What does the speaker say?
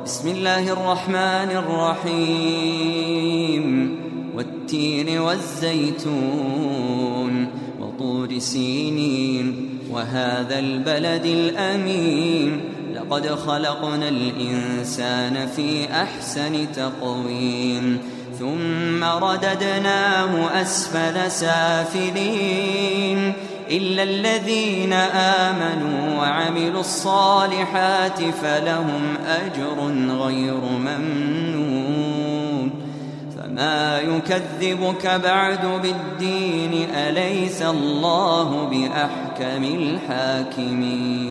بسم الله الرحمن الرحيم والتين والزيتون وطور سينين وهذا البلد الأمين لقد خلقنا الإنسان في أحسن تقويم ثم رددناه أسفل سافلين إلا الذين آمنوا وعملوا الصالحات فلهم أجر غير ممنون فما يكذبك بعد بالدين أليس الله بأحكم الحاكمين